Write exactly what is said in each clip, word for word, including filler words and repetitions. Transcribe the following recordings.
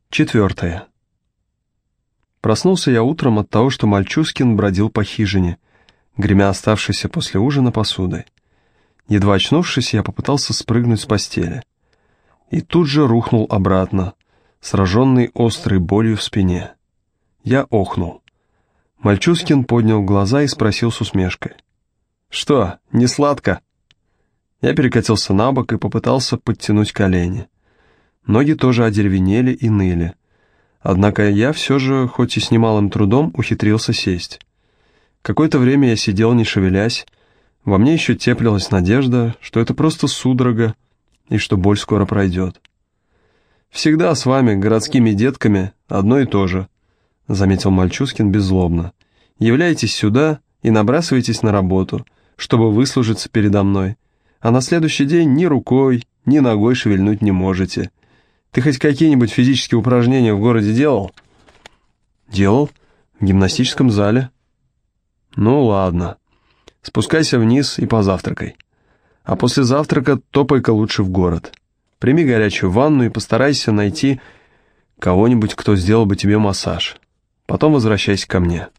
Четвертое. Проснулся я утром от того, что Мальчускин бродил по хижине, гремя оставшейся после ужина посудой. Едва очнувшись, я попытался спрыгнуть с постели. И тут же рухнул обратно, сраженный острой болью в спине. Я охнул. Мальчускин поднял глаза и спросил с усмешкой: «Что, не сладко?» Я перекатился на бок и попытался подтянуть колени. Ноги тоже одеревенели и ныли. Однако я все же, хоть и с немалым трудом, ухитрился сесть. Какое-то время я сидел, не шевелясь. Во мне еще теплилась надежда, что это просто судорога и что боль скоро пройдет. «Всегда с вами, городскими детками, одно и то же», — заметил Мальчускин беззлобно. «Являйтесь сюда и набрасывайтесь на работу, чтобы выслужиться передо мной, а на следующий день ни рукой, ни ногой шевельнуть не можете. Ты хоть какие-нибудь физические упражнения в городе делал?» «Делал. В гимнастическом зале». «Ну ладно. Спускайся вниз и позавтракай. А после завтрака топай-ка лучше в город. Прими горячую ванну и постарайся найти кого-нибудь, кто сделал бы тебе массаж. Потом возвращайся ко мне».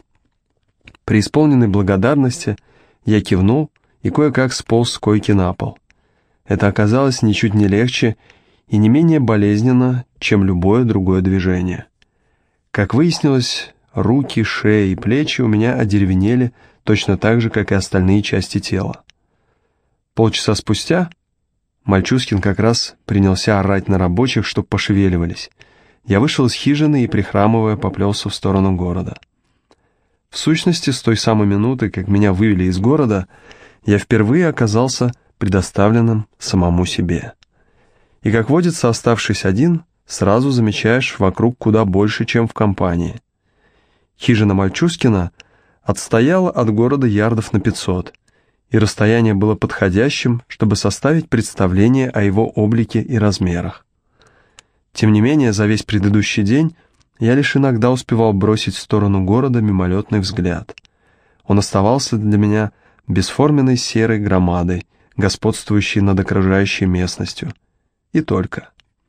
При исполненной благодарности я кивнул и кое-как сполз с койки на пол. Это оказалось ничуть не легче и не менее болезненно, чем любое другое движение. Как выяснилось, руки, шея и плечи у меня одеревенели точно так же, как и остальные части тела. Полчаса спустя Мальчускин как раз принялся орать на рабочих, чтоб пошевеливались. Я вышел из хижины и, прихрамывая, поплелся в сторону города. В сущности, с той самой минуты, как меня вывели из города, я впервые оказался предоставленным самому себе. И, как водится, оставшись один, сразу замечаешь вокруг куда больше, чем в компании. Хижина Мальчускина отстояла от города ярдов на пятьсот, и расстояние было подходящим, чтобы составить представление о его облике и размерах. Тем не менее, за весь предыдущий день я лишь иногда успевал бросить в сторону города мимолетный взгляд. Он оставался для меня бесформенной серой громадой, господствующей над окружающей местностью. И только.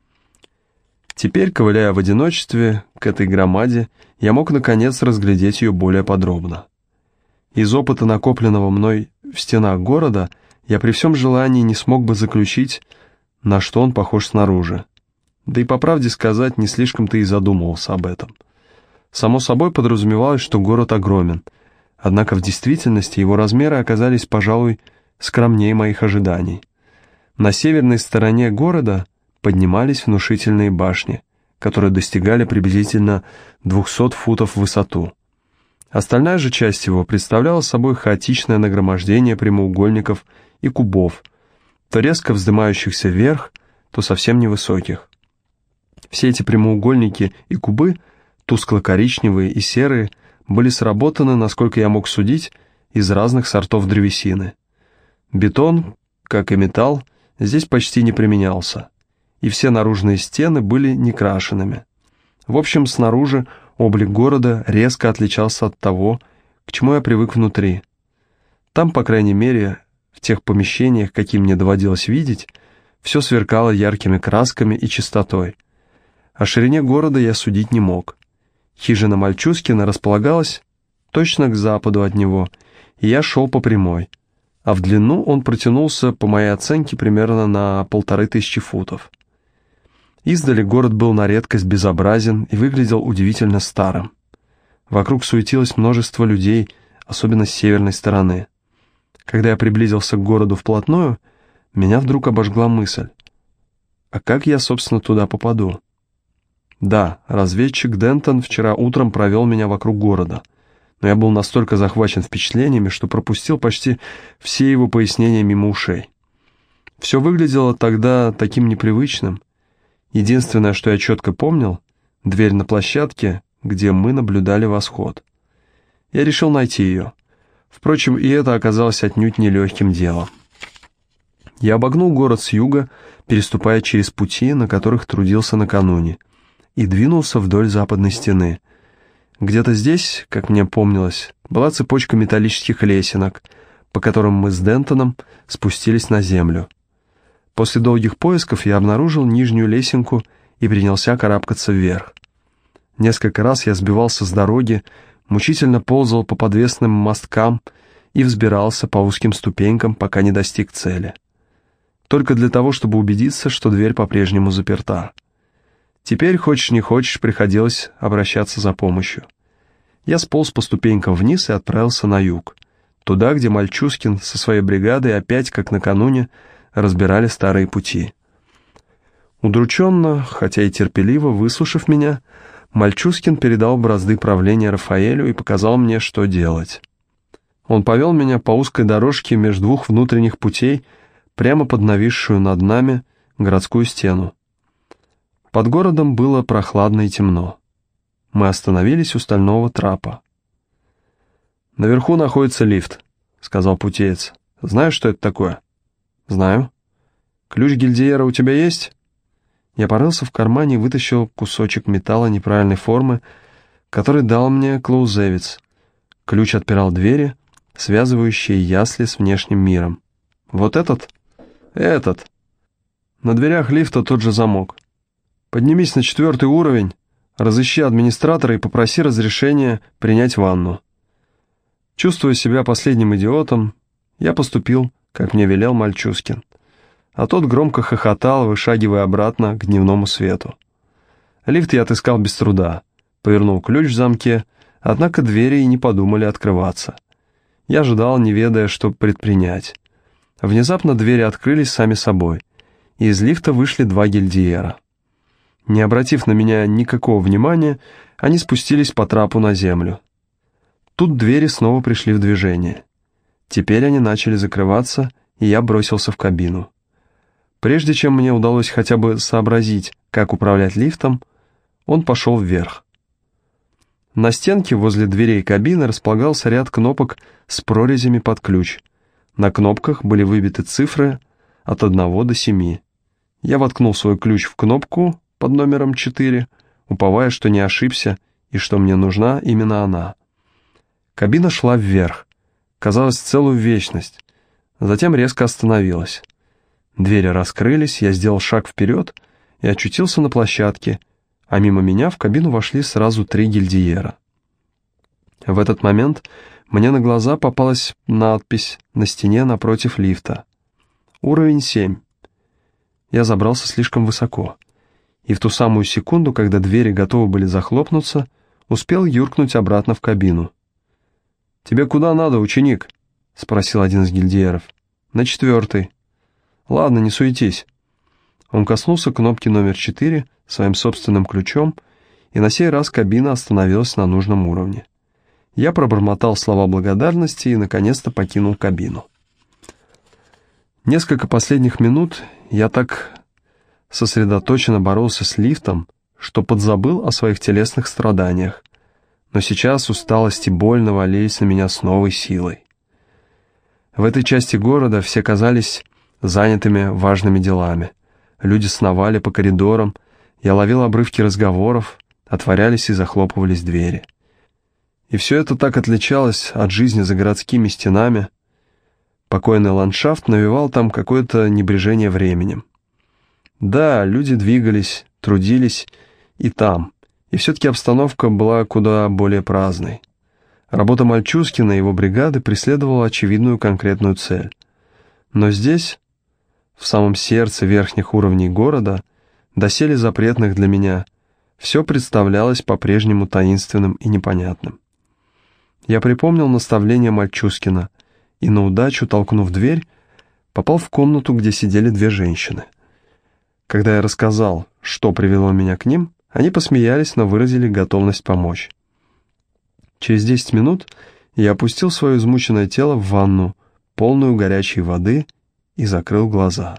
Теперь, ковыляя в одиночестве к этой громаде, я мог наконец разглядеть ее более подробно. Из опыта, накопленного мной в стенах города, я при всем желании не смог бы заключить, на что он похож снаружи. Да и по правде сказать, не слишком-то и задумывался об этом. Само собой подразумевалось, что город огромен, однако в действительности его размеры оказались, пожалуй, скромнее моих ожиданий. На северной стороне города поднимались внушительные башни, которые достигали приблизительно двухсот футов в высоту. Остальная же часть его представляла собой хаотичное нагромождение прямоугольников и кубов, то резко вздымающихся вверх, то совсем невысоких. Все эти прямоугольники и кубы, тускло-коричневые и серые, были сработаны, насколько я мог судить, из разных сортов древесины. Бетон, как и металл, здесь почти не применялся, и все наружные стены были некрашенными. В общем, снаружи облик города резко отличался от того, к чему я привык внутри. Там, по крайней мере, в тех помещениях, какие мне доводилось видеть, все сверкало яркими красками и чистотой. О ширине города я судить не мог. Хижина Мальчускина располагалась точно к западу от него, и я шел по прямой, а в длину он протянулся, по моей оценке, примерно на полторы тысячи футов. Издали город был на редкость безобразен и выглядел удивительно старым. Вокруг суетилось множество людей, особенно с северной стороны. Когда я приблизился к городу вплотную, меня вдруг обожгла мысль: а как я, собственно, туда попаду? Да, разведчик Дентон вчера утром провел меня вокруг города, но я был настолько захвачен впечатлениями, что пропустил почти все его пояснения мимо ушей. Все выглядело тогда таким непривычным. Единственное, что я четко помнил — дверь на площадке, где мы наблюдали восход. Я решил найти ее. Впрочем, и это оказалось отнюдь нелегким делом. Я обогнул город с юга, переступая через пути, на которых трудился накануне, и двинулся вдоль западной стены. Где-то здесь, как мне помнилось, была цепочка металлических лесенок, по которым мы с Дентоном спустились на землю. После долгих поисков я обнаружил нижнюю лесенку и принялся карабкаться вверх. Несколько раз я сбивался с дороги, мучительно ползал по подвесным мосткам и взбирался по узким ступенькам, пока не достиг цели. Только для того, чтобы убедиться, что дверь по-прежнему заперта. Теперь, хочешь не хочешь, приходилось обращаться за помощью. Я сполз по ступенькам вниз и отправился на юг, туда, где Мальчускин со своей бригадой опять, как накануне, разбирали старые пути. Удрученно, хотя и терпеливо, выслушав меня, Мальчускин передал бразды правления Рафаэлю и показал мне, что делать. Он повел меня по узкой дорожке между двух внутренних путей прямо под нависшую над нами городскую стену. Под городом было прохладно и темно. Мы остановились у стального трапа. «Наверху находится лифт», — сказал путеец. «Знаешь, что это такое?» «Знаю». «Ключ гильдиера у тебя есть?» Я порылся в кармане и вытащил кусочек металла неправильной формы, который дал мне клоузевиц. Ключ отпирал двери, связывающие ясли с внешним миром. «Вот этот?» «Этот». На дверях лифта тот же замок. «Поднимись на четвертый уровень, разыщи администратора и попроси разрешения принять ванну». Чувствуя себя последним идиотом, я поступил, как мне велел Мальчускин, а тот громко хохотал, вышагивая обратно к дневному свету. Лифт я отыскал без труда, повернул ключ в замке, однако двери и не подумали открываться. Я ждал, не ведая, что предпринять. Внезапно двери открылись сами собой, и из лифта вышли два гильдиера. Не обратив на меня никакого внимания, они спустились по трапу на землю. Тут двери снова пришли в движение. Теперь они начали закрываться, и я бросился в кабину. Прежде чем мне удалось хотя бы сообразить, как управлять лифтом, он пошел вверх. На стенке возле дверей кабины располагался ряд кнопок с прорезями под ключ. На кнопках были выбиты цифры от одного до семи. Я воткнул свой ключ в кнопку под номером четыре, уповая, что не ошибся и что мне нужна именно она. Кабина шла вверх, казалось, целую вечность, затем резко остановилась. Двери раскрылись, я сделал шаг вперед и очутился на площадке, а мимо меня в кабину вошли сразу три гильдиера. В этот момент мне на глаза попалась надпись на стене напротив лифта. Уровень семь. Я забрался слишком высоко, и в ту самую секунду, когда двери готовы были захлопнуться, успел юркнуть обратно в кабину. «Тебе куда надо, ученик?» — спросил один из гильдиеров. «На четвертый». «Ладно, не суетись». Он коснулся кнопки номер четыре своим собственным ключом, и на сей раз кабина остановилась на нужном уровне. Я пробормотал слова благодарности и, наконец-то, покинул кабину. Несколько последних минут я так сосредоточенно боролся с лифтом, что подзабыл о своих телесных страданиях, но сейчас усталость и боль навалились на меня с новой силой. В этой части города все казались занятыми важными делами. Люди сновали по коридорам, я ловил обрывки разговоров, отворялись и захлопывались двери. И все это так отличалось от жизни за городскими стенами. Покойный ландшафт навевал там какое-то небрежение временем. Да, люди двигались, трудились и там, и все-таки обстановка была куда более праздной. Работа Мальчускина и его бригады преследовала очевидную конкретную цель. Но здесь, в самом сердце верхних уровней города, доселе запретных для меня, все представлялось по-прежнему таинственным и непонятным. Я припомнил наставление Мальчускина и на удачу, толкнув дверь, попал в комнату, где сидели две женщины. Когда я рассказал, что привело меня к ним, они посмеялись, но выразили готовность помочь. Через десять минут я опустил свое измученное тело в ванну, полную горячей воды, и закрыл глаза.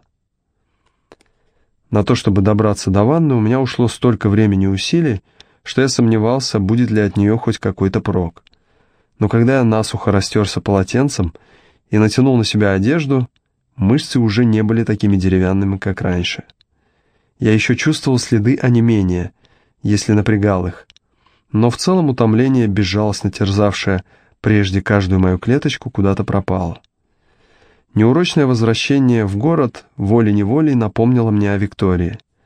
На то, чтобы добраться до ванны, у меня ушло столько времени и усилий, что я сомневался, будет ли от нее хоть какой-то прок. Но когда я насухо растерся полотенцем и натянул на себя одежду, мышцы уже не были такими деревянными, как раньше. Я еще чувствовал следы онемения, если напрягал их, но в целом утомление, безжалостно терзавшее прежде каждую мою клеточку, куда-то пропало. Неурочное возвращение в город волей-неволей напомнило мне о Виктории.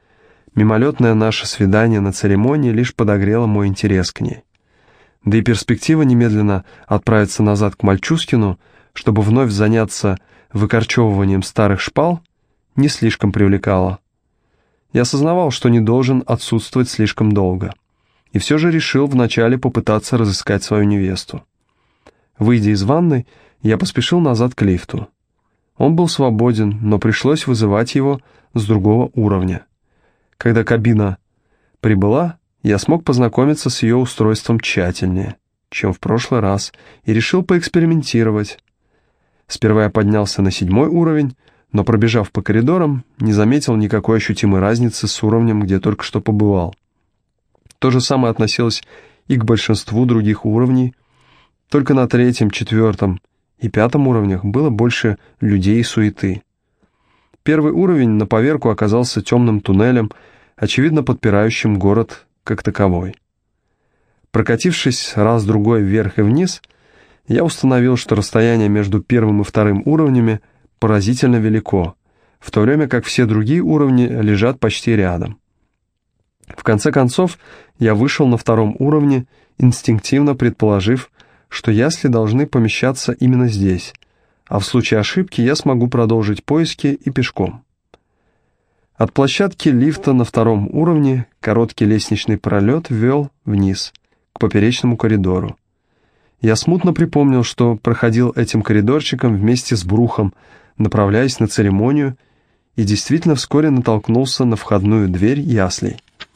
Мимолетное наше свидание на церемонии лишь подогрело мой интерес к ней. Да и перспектива немедленно отправиться назад к Мальчускину, чтобы вновь заняться выкорчевыванием старых шпал, не слишком привлекала. Я осознавал, что не должен отсутствовать слишком долго, и все же решил вначале попытаться разыскать свою невесту. Выйдя из ванной, я поспешил назад к лифту. Он был свободен, но пришлось вызывать его с другого уровня. Когда кабина прибыла, я смог познакомиться с ее устройством тщательнее, чем в прошлый раз, и решил поэкспериментировать. Сперва я поднялся на седьмой уровень, но, пробежав по коридорам, не заметил никакой ощутимой разницы с уровнем, где только что побывал. То же самое относилось и к большинству других уровней, только на третьем, четвертом и пятом уровнях было больше людей и суеты. Первый уровень на поверку оказался темным туннелем, очевидно подпирающим город как таковой. Прокатившись раз-другой вверх и вниз, я установил, что расстояние между первым и вторым уровнями поразительно велико, в то время как все другие уровни лежат почти рядом. В конце концов, я вышел на втором уровне, инстинктивно предположив, что ясли должны помещаться именно здесь, а в случае ошибки я смогу продолжить поиски и пешком. От площадки лифта на втором уровне короткий лестничный пролет вел вниз, к поперечному коридору. Я смутно припомнил, что проходил этим коридорчиком вместе с Брухом, направляясь на церемонию, и действительно вскоре натолкнулся на входную дверь яслей.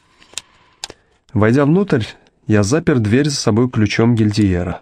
Войдя внутрь, я запер дверь за собой ключом гильдиера.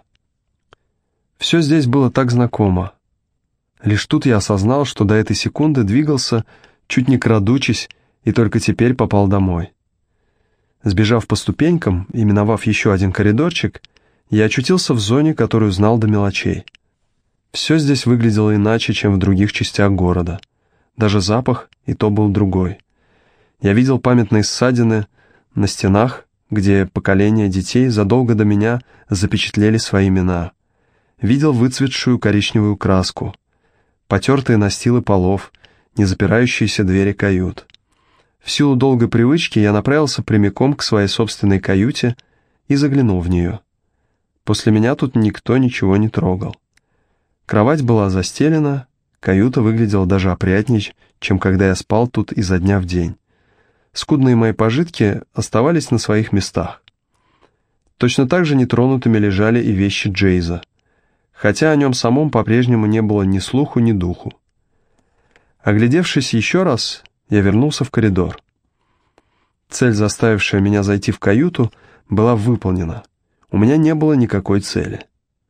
Все здесь было так знакомо. Лишь тут я осознал, что до этой секунды двигался, чуть не крадучись, и только теперь попал домой. Сбежав по ступенькам и миновав еще один коридорчик, я очутился в зоне, которую знал до мелочей. Все здесь выглядело иначе, чем в других частях города. Даже запах и то был другой. Я видел памятные ссадины на стенах, где поколения детей задолго до меня запечатлели свои имена. Видел выцветшую коричневую краску, потертые настилы полов, не запирающиеся двери кают. В силу долгой привычки я направился прямиком к своей собственной каюте и заглянул в нее. После меня тут никто ничего не трогал. Кровать была застелена, каюта выглядела даже опрятнее, чем когда я спал тут изо дня в день. Скудные мои пожитки оставались на своих местах. Точно так же нетронутыми лежали и вещи Джейза, хотя о нем самом по-прежнему не было ни слуху, ни духу. Оглядевшись еще раз, я вернулся в коридор. Цель, заставившая меня зайти в каюту, была выполнена. У меня не было никакой цели.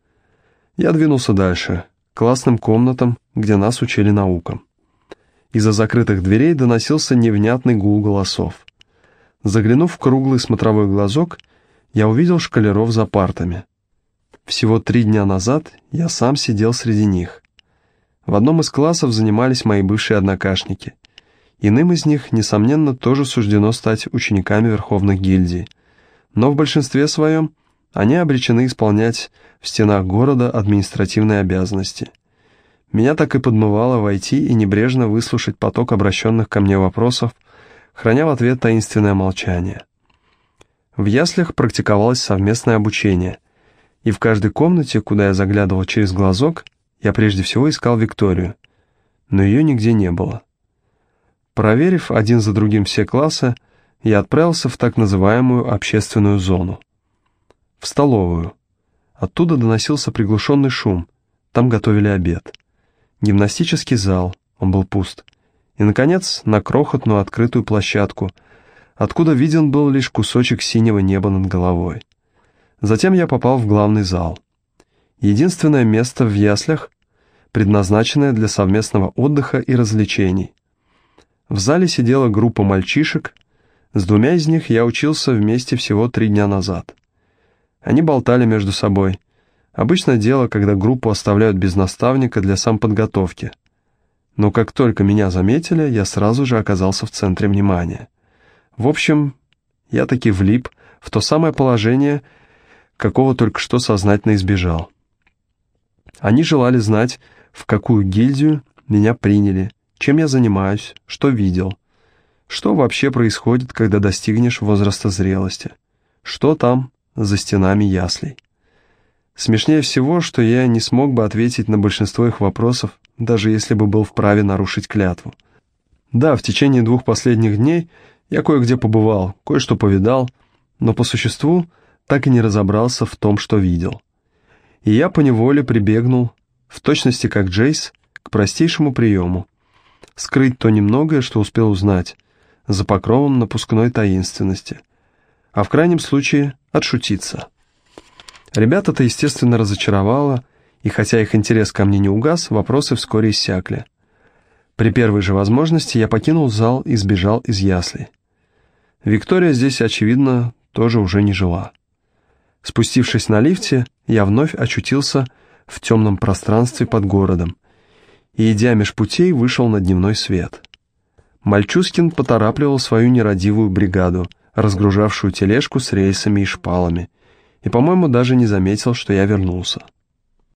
Я двинулся дальше, к классным комнатам, где нас учили наукам. Из-за закрытых дверей доносился невнятный гул голосов. Заглянув в круглый смотровой глазок, я увидел школяров за партами. Всего три дня назад я сам сидел среди них. В одном из классов занимались мои бывшие однокашники. Иным из них, несомненно, тоже суждено стать учениками верховных гильдий. Но в большинстве своем они обречены исполнять в стенах города административные обязанности. Меня так и подмывало войти и небрежно выслушать поток обращенных ко мне вопросов, храня в ответ таинственное молчание. В яслях практиковалось совместное обучение, и в каждой комнате, куда я заглядывал через глазок, я прежде всего искал Викторию, но ее нигде не было. Проверив один за другим все классы, я отправился в так называемую общественную зону. В столовую. Оттуда доносился приглушенный шум, там готовили обед. Гимнастический зал, он был пуст. И, наконец, на крохотную открытую площадку, откуда виден был лишь кусочек синего неба над головой. Затем я попал в главный зал. Единственное место в яслях, предназначенное для совместного отдыха и развлечений. В зале сидела группа мальчишек, с двумя из них я учился вместе всего три дня назад. Они болтали между собой. Обычное дело, когда группу оставляют без наставника для самоподготовки. Но как только меня заметили, я сразу же оказался в центре внимания. В общем, я таки влип в то самое положение, какого только что сознательно избежал. Они желали знать, в какую гильдию меня приняли, чем я занимаюсь, что видел. Что вообще происходит, когда достигнешь возраста зрелости? Что там за стенами яслей? Смешнее всего, что я не смог бы ответить на большинство их вопросов, даже если бы был вправе нарушить клятву. Да, в течение двух последних дней я кое-где побывал, кое-что повидал, но по существу так и не разобрался в том, что видел. И я поневоле прибегнул, в точности как Джейс, к простейшему приему — скрыть то немногое, что успел узнать, за покровом напускной таинственности, а в крайнем случае отшутиться. Ребята-то, естественно, разочаровало, и хотя их интерес ко мне не угас, вопросы вскоре иссякли. При первой же возможности я покинул зал и сбежал из яслей. Виктория здесь, очевидно, тоже уже не жила. Спустившись на лифте, я вновь очутился в темном пространстве под городом, и, идя меж путей, вышел на дневной свет. Мальчускин поторапливал свою нерадивую бригаду, разгружавшую тележку с рельсами и шпалами, и, по-моему, даже не заметил, что я вернулся.